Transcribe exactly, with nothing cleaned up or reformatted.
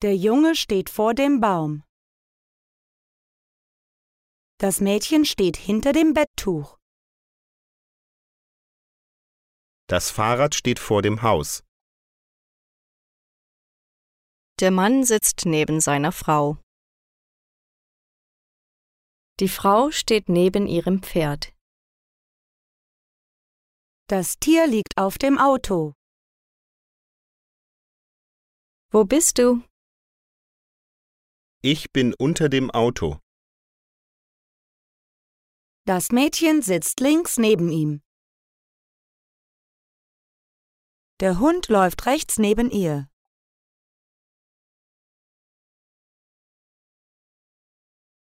Der Junge steht vor dem Baum. Das Mädchen steht hinter dem Betttuch. Das Fahrrad steht vor dem Haus. Der Mann sitzt neben seiner Frau. Die Frau steht neben ihrem Pferd. Das Tier liegt auf dem Auto. Wo bist du? Ich bin unter dem Auto. Das Mädchen sitzt links neben ihm. Der Hund läuft rechts neben ihr.